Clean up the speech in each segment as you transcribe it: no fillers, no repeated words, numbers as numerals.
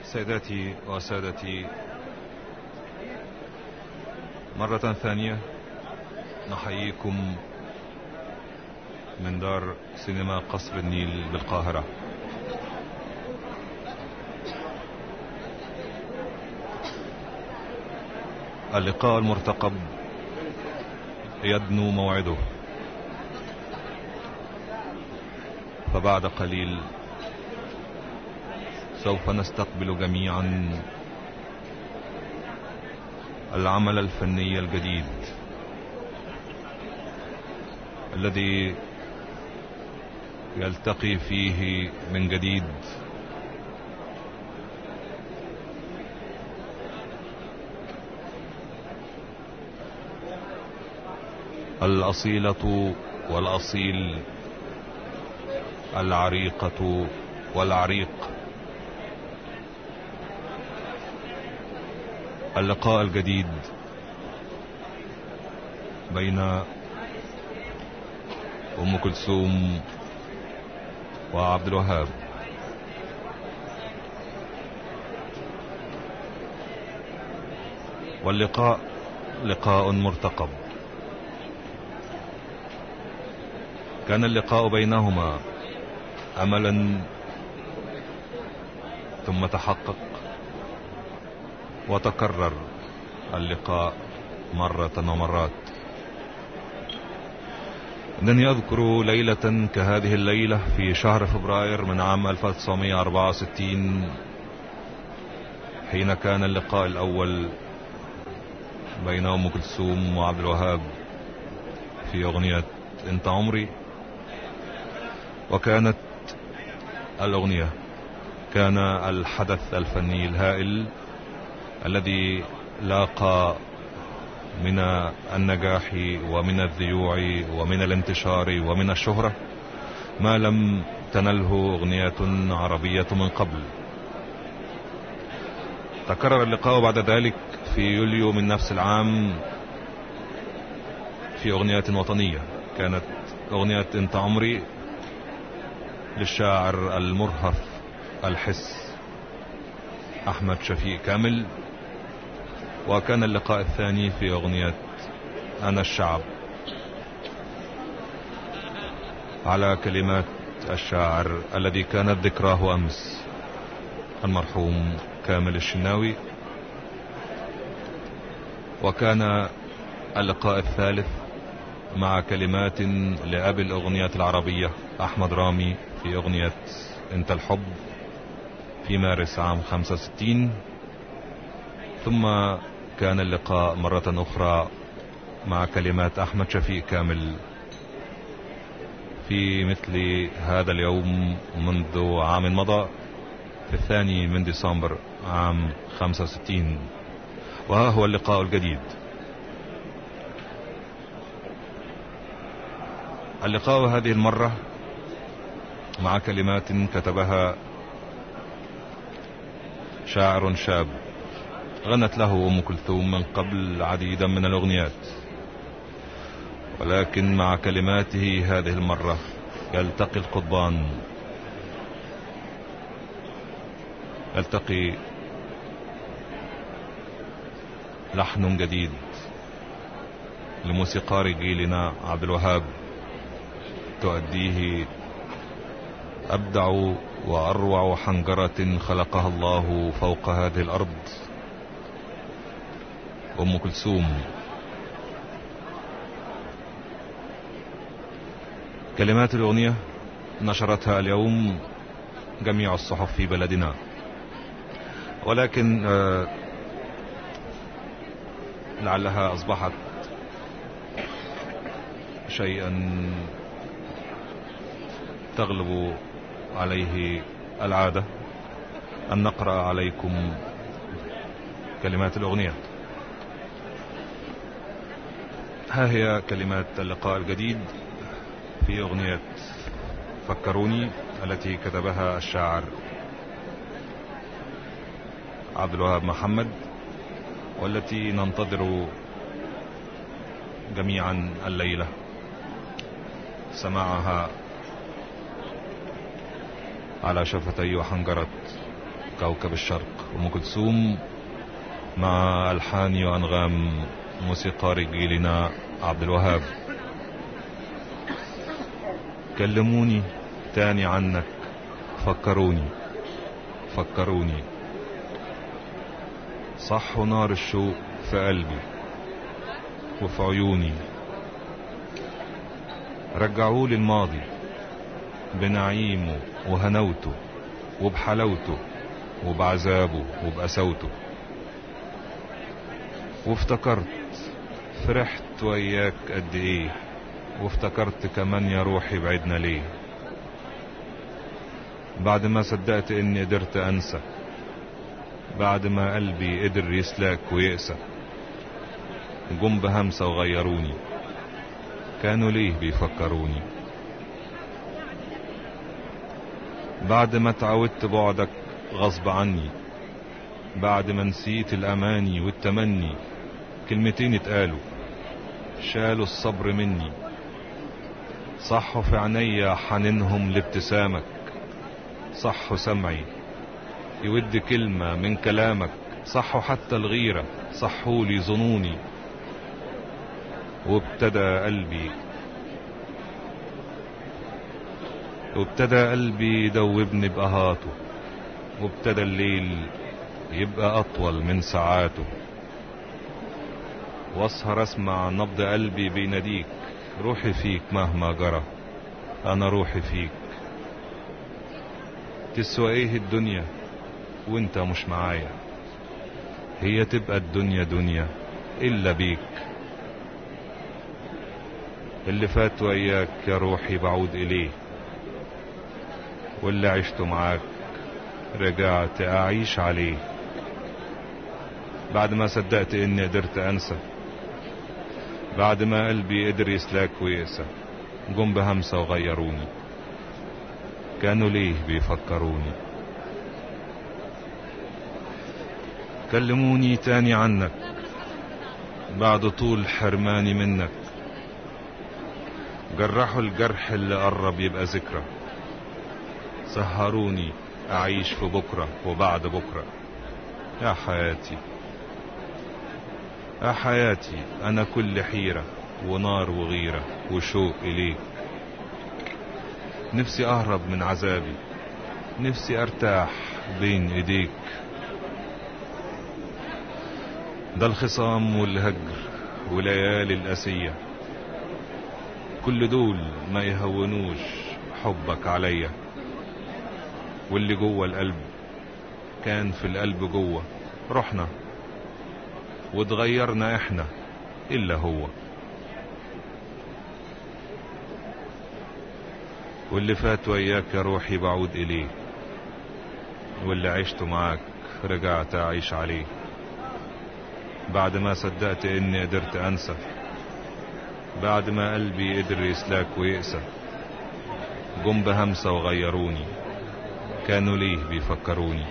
سيداتي وسادتي، مرة ثانية نحييكم من دار سينما قصر النيل بالقاهرة. اللقاء المرتقب يدنو موعده، فبعد قليل سوف نستقبل جميعا العمل الفني الجديد الذي يلتقي فيه من جديد الأصيلة والأصيل، العريقة والعريق. اللقاء الجديد بين أم كلثوم وعبد الوهاب. واللقاء لقاء مرتقب. كان اللقاء بينهما أملا ثم تحقق وتكرر اللقاء مرة ومرات. إنني أذكر ليلة كهذه الليلة في شهر فبراير من عام 1964، حين كان اللقاء الأول بين أم كلثوم وعبد الوهاب في أغنية انت عمري. وكانت الأغنية كان الحدث الفني الهائل الذي لاقى من النجاح ومن الذيوع ومن الانتشار ومن الشهرة ما لم تنله أغنية عربية من قبل. تكرر اللقاء بعد ذلك في يوليو من نفس العام في أغنية وطنية، كانت أغنية انت عمري للشاعر المرهف الحس أحمد شفيق كامل. وكان اللقاء الثاني في أغنية أنا الشعب على كلمات الشاعر الذي كانت ذكراه أمس المرحوم كامل الشناوي. وكان اللقاء الثالث مع كلمات لأبي الأغنية العربية أحمد رامي في أغنية انت الحب في مارس عام 65. ثم كان اللقاء مرة أخرى مع كلمات أحمد شفيق كامل في مثل هذا اليوم منذ عام مضى في 2 من ديسمبر عام 65. وها هو اللقاء الجديد. اللقاء هذه المرة مع كلمات كتبها شاعر شاب غنت له أم كلثوم من قبل عديدا من الأغنيات، ولكن مع كلماته هذه المرة يلتقي القضبان، يلتقي لحن جديد لموسيقار جيلنا عبد الوهاب تؤديه أبدع وأروع حنجرة خلقها الله فوق هذه الأرض، أم كلثوم. كلمات الأغنية نشرتها اليوم جميع الصحف في بلدنا، ولكن لعلها أصبحت شيئا تغلب عليه العادة أن نقرأ عليكم كلمات الأغنية. ها هي كلمات اللقاء الجديد في أغنية فكروني التي كتبها الشاعر عبد الوهاب محمد، والتي ننتظر جميعا الليلة سماعها على شفتي وحنجرة كوكب الشرق أم كلثوم مع ألحان وأنغام موسيقار جيلنا عبد الوهاب. كلموني تاني عنك، فكروني فكروني، صحوا نار الشوق في قلبي وفي عيوني، رجعولي الماضي بنعيمه وهنوته وبحلاوته وبعذابه وبقساوته، وافتكرت فرحت وياك قد ايه، وافتكرت كمان يا روحي بعدنا ليه، بعد ما صدقت اني قدرت انسى، بعد ما قلبي قدر يسلاك ويقسى، جم بهمسة وغيروني، كانوا ليه بيفكروني، بعد ما اتعودت بعدك غصب عني، بعد ما نسيت الاماني والتمني، كلمتين اتقالوا شالوا الصبر مني، صحوا في عينيا حنينهم لابتسامك، صحوا سمعي يود كلمة من كلامك، صحوا حتى الغيرة صحوا لي ظنوني، وابتدى قلبي يدوبني بقهاته، وابتدى الليل يبقى اطول من ساعاته، واسهر اسمع نبض قلبي بيناديك، روحي فيك مهما جرى، انا روحي فيك، تسوى ايه الدنيا وانت مش معايا، هي تبقى الدنيا دنيا الا بيك، اللي فات وياك يا روحي بعود اليه، واللي عشته معاك رجعت اعيش عليه، بعد ما صدقت اني قدرت انسى، بعد ما قلبي قدر يسلاك ويقسى، جم بهمسة وغيروني، كانوا ليه بيفكروني، كلموني تاني عنك بعد طول حرماني منك، جرحوا الجرح اللي قرب يبقى ذكرى، سهروني اعيش في بكرة وبعد بكرة، يا حياتي يا حياتي انا كل حيرة ونار وغيرة وشوق اليك، نفسي اهرب من عذابي، نفسي ارتاح بين ايديك، ده الخصام والهجر وليالي القاسية، كل دول ما يهونوش حبك عليا، واللي جوه القلب كان في القلب جوه، رحنا واتغيرنا احنا الا هو، واللي فات وياك يا روحي بعود اليه، واللي عشته معاك رجعت اعيش عليه، بعد ما صدقت اني قدرت انسى، بعد ما قلبي قدر يسلاك ويقسى، جم بهمسة وغيروني، كانوا ليه بيفكروني،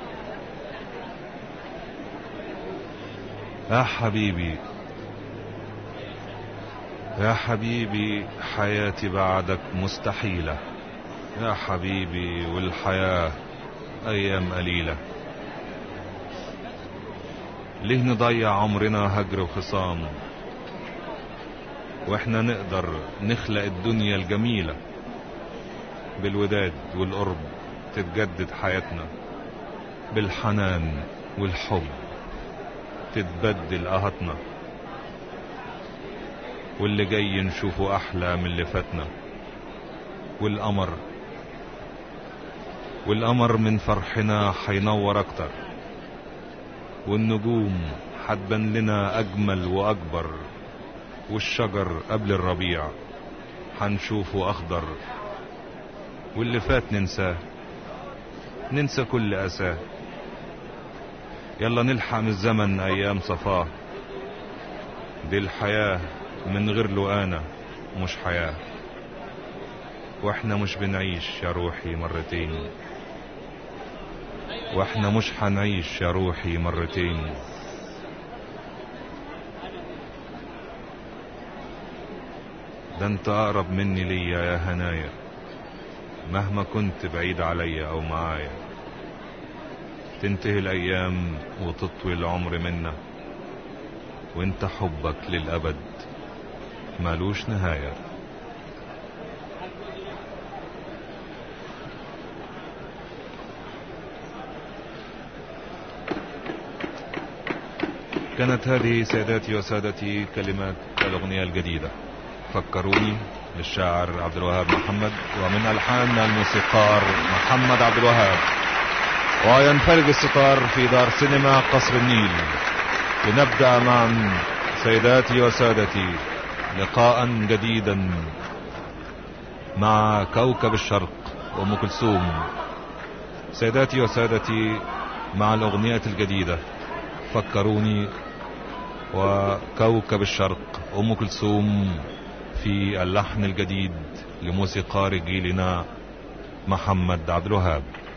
يا حبيبي يا حبيبي حياتي بعدك مستحيلة، يا حبيبي والحياة ايام قليلة، ليه نضيع عمرنا هجر وخصام، واحنا نقدر نخلق الدنيا الجميلة، بالوداد والقرب تتجدد حياتنا، بالحنان والحب تتبدل قهتنا، واللي جاي نشوفه احلى من اللي فاتنا، والقمر من فرحنا حينور اكتر، والنجوم حتبان لنا اجمل واكبر، والشجر قبل الربيع حنشوفه اخضر، واللي فات ننساه، ننسى كل اساه، يلا نلحق من الزمن ايام صفاه، دي الحياة من غير لقانا مش حياة، واحنا مش بنعيش يا روحي مرتين، واحنا مش هنعيش يا روحي مرتين، ده انت اقرب مني ليا يا هنايا، مهما كنت بعيد عليا او معايا، تنتهي الأيام وتطوي العمر منا، وانت حبك للأبد مالوش نهاية. كانت هذه سيداتي وسادتي كلمات الأغنية الجديدة فكروني للشاعر عبد الوهاب محمد، ومن ألحان الموسيقار محمد عبد الوهاب. وينفرج الستار في دار سينما قصر النيل. لنبدأ معا سيداتي وسادتي لقاء جديدا مع كوكب الشرق أم كلثوم. سيداتي وسادتي مع الأغنية الجديدة فكروني وكوكب الشرق أم كلثوم في اللحن الجديد لموسيقار جيلنا محمد عبد الوهاب.